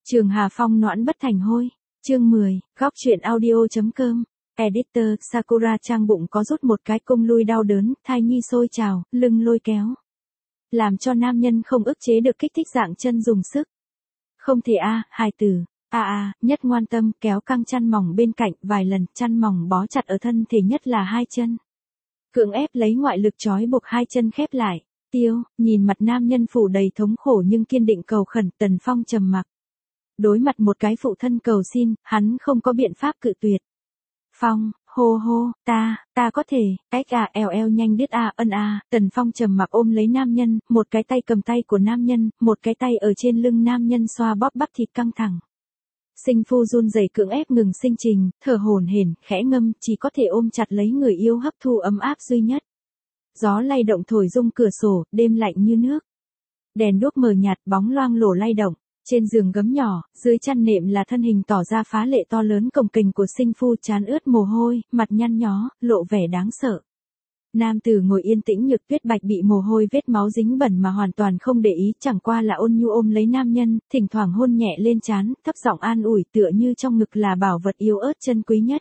Trường Hà Phong noãn bất thành hôi. Chương 10, góc truyện audio.com. Editor, Sakura trang bụng có rút một cái cung lui đau đớn, thai nhi sôi trào, lưng lôi kéo. Làm cho nam nhân không ức chế được kích thích dạng chân dùng sức. Không thể hài tử. Nhất ngoan tâm kéo căng chăn mỏng bên cạnh vài lần, chăn mỏng bó chặt ở thân thể nhất là hai chân. Cưỡng ép lấy ngoại lực trói buộc hai chân khép lại. Tiêu, nhìn mặt nam nhân phủ đầy thống khổ nhưng kiên định cầu khẩn, Tần Phong trầm mặc. Đối mặt một cái phụ thân cầu xin, hắn không có biện pháp cự tuyệt. Phong, hô, ta có thể, nhanh đứt Tần Phong trầm mặc ôm lấy nam nhân, một cái tay cầm tay của nam nhân, một cái tay ở trên lưng nam nhân xoa bóp bắp thịt căng thẳng. Sinh phu run rẩy cưỡng ép ngừng sinh trình, thở hổn hển, khẽ ngâm, chỉ có thể ôm chặt lấy người yêu hấp thu ấm áp duy nhất. Gió lay động thổi rung cửa sổ, đêm lạnh như nước. Đèn đuốc mờ nhạt, bóng loang lổ lay động. Trên giường gấm nhỏ, dưới chăn nệm là thân hình tỏ ra phá lệ to lớn cồng kềnh của sinh phu, trán ướt mồ hôi, mặt nhăn nhó, lộ vẻ đáng sợ. Nam tử ngồi yên tĩnh, Nhược Tuyết Bạch bị mồ hôi vết máu dính bẩn mà hoàn toàn không để ý, chẳng qua là ôn nhu ôm lấy nam nhân, thỉnh thoảng hôn nhẹ lên trán, thấp giọng an ủi, tựa như trong ngực là bảo vật yếu ớt chân quý nhất.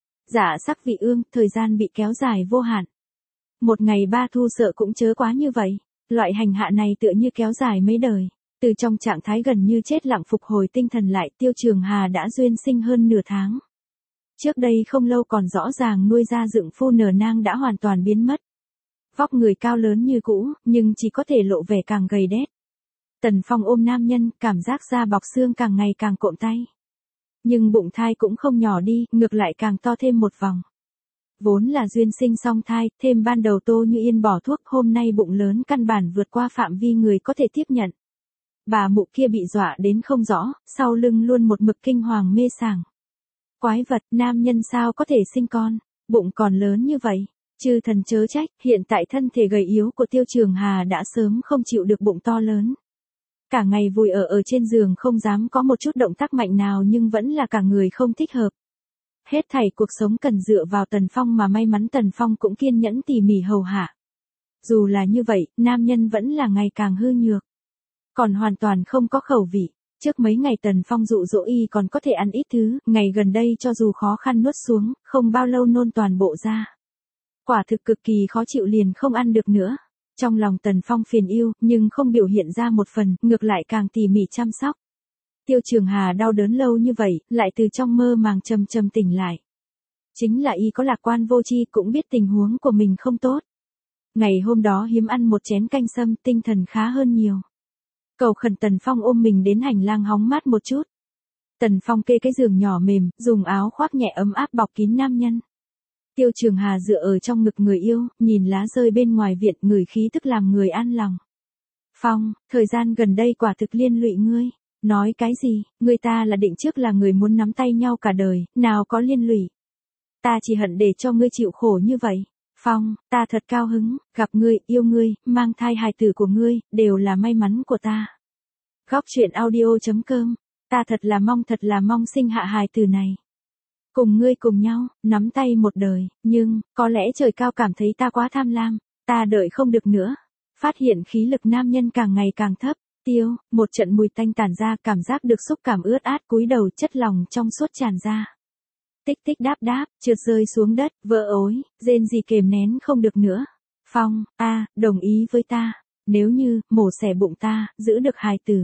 Dạ sắc vị ương, thời gian bị kéo dài vô hạn. Một ngày ba thu sợ cũng chớ quá như vậy. Loại hành hạ này tựa như kéo dài mấy đời. Từ trong trạng thái gần như chết lặng phục hồi tinh thần lại, Tiêu Trường Hà đã duyên sinh hơn nửa tháng. Trước đây không lâu còn rõ ràng nuôi ra dựng phu nở nang đã hoàn toàn biến mất. Vóc người cao lớn như cũ, nhưng chỉ có thể lộ vẻ càng gầy đét. Tần Phong ôm nam nhân, cảm giác da bọc xương càng ngày càng cộm tay. Nhưng bụng thai cũng không nhỏ đi, ngược lại càng to thêm một vòng. Vốn là duyên sinh song thai, thêm ban đầu Tô Như Yên bỏ thuốc, hôm nay bụng lớn căn bản vượt qua phạm vi người có thể tiếp nhận. Bà mụ kia bị dọa đến không rõ, sau lưng luôn một mực kinh hoàng mê sảng. Quái vật, nam nhân sao có thể sinh con, bụng còn lớn như vậy, chư thần chớ trách, hiện tại thân thể gầy yếu của Tiêu Trường Hà đã sớm không chịu được bụng to lớn. Cả ngày vùi ở trên giường không dám có một chút động tác mạnh nào nhưng vẫn là cả người không thích hợp. Hết thảy cuộc sống cần dựa vào Tần Phong mà may mắn Tần Phong cũng kiên nhẫn tỉ mỉ hầu hạ. Dù là như vậy, nam nhân vẫn là ngày càng hư nhược. Còn hoàn toàn không có khẩu vị. Trước mấy ngày Tần Phong dụ dỗ y còn có thể ăn ít thứ, ngày gần đây cho dù khó khăn nuốt xuống, không bao lâu nôn toàn bộ ra. Quả thực cực kỳ khó chịu liền không ăn được nữa. Trong lòng Tần Phong phiền yêu, nhưng không biểu hiện ra một phần, ngược lại càng tỉ mỉ chăm sóc. Tiêu Trường Hà đau đớn lâu như vậy, lại từ trong mơ màng trầm tỉnh lại. Chính là y có lạc quan vô tri cũng biết tình huống của mình không tốt. Ngày hôm đó hiếm ăn một chén canh sâm, tinh thần khá hơn nhiều. Cầu khẩn Tần Phong ôm mình đến hành lang hóng mát một chút. Tần Phong kê cái giường nhỏ mềm, dùng áo khoác nhẹ ấm áp bọc kín nam nhân. Tiêu Trường Hà dựa ở trong ngực người yêu, nhìn lá rơi bên ngoài viện, ngửi khí tức làm người an lòng. Phong, thời gian gần đây quả thực liên lụy ngươi. Nói cái gì, người ta là định trước là người muốn nắm tay nhau cả đời, nào có liên lụy. Ta chỉ hận để cho ngươi chịu khổ như vậy. Phong, ta thật cao hứng, gặp ngươi, yêu ngươi, mang thai hài tử của ngươi, đều là may mắn của ta. Góc truyện audio.com, ta thật là mong sinh hạ hài tử này. Cùng ngươi cùng nhau, nắm tay một đời, nhưng, có lẽ trời cao cảm thấy ta quá tham lam, ta đợi không được nữa. Phát hiện khí lực nam nhân càng ngày càng thấp. Tiêu, một trận mùi tanh tản ra, cảm giác được xúc cảm ướt át, cúi đầu chất lòng trong suốt tràn ra. Tích tích đáp, trượt rơi xuống đất, vỡ ối, rên gì kềm nén không được nữa. Phong, đồng ý với ta, nếu như, mổ xẻ bụng ta, giữ được hài tử.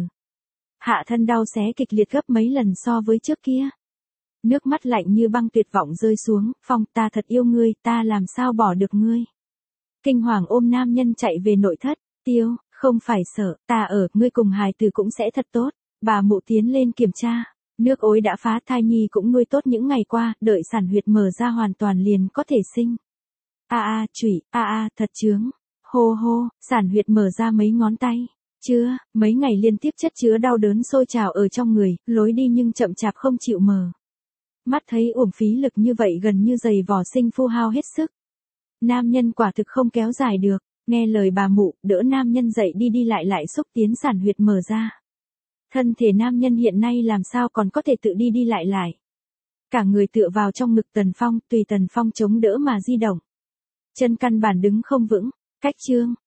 Hạ thân đau xé kịch liệt gấp mấy lần so với trước kia. Nước mắt lạnh như băng tuyệt vọng rơi xuống, Phong, ta thật yêu ngươi, ta làm sao bỏ được ngươi. Kinh hoàng ôm nam nhân chạy về nội thất. Tiêu, không phải sợ, ta ở, ngươi cùng hài tử cũng sẽ thật tốt. Bà mụ tiến lên kiểm tra. Nước ối đã phá, thai nhi cũng nuôi tốt những ngày qua, đợi sản huyệt mở ra hoàn toàn liền có thể sinh. Chủy, thật chướng. Hô, sản huyệt mở ra mấy ngón tay. Chưa, mấy ngày liên tiếp chất chứa đau đớn sôi trào ở trong người, lối đi nhưng chậm chạp không chịu mở. Mắt thấy uổng phí lực như vậy gần như giày vò sinh phu hao hết sức. Nam nhân quả thực không kéo dài được. Nghe lời bà mụ, đỡ nam nhân dậy đi lại xúc tiến sản huyệt mở ra. Thân thể nam nhân hiện nay làm sao còn có thể tự đi lại. Cả người tựa vào trong ngực Tần Phong, tùy Tần Phong chống đỡ mà di động. Chân căn bản đứng không vững, cách chương,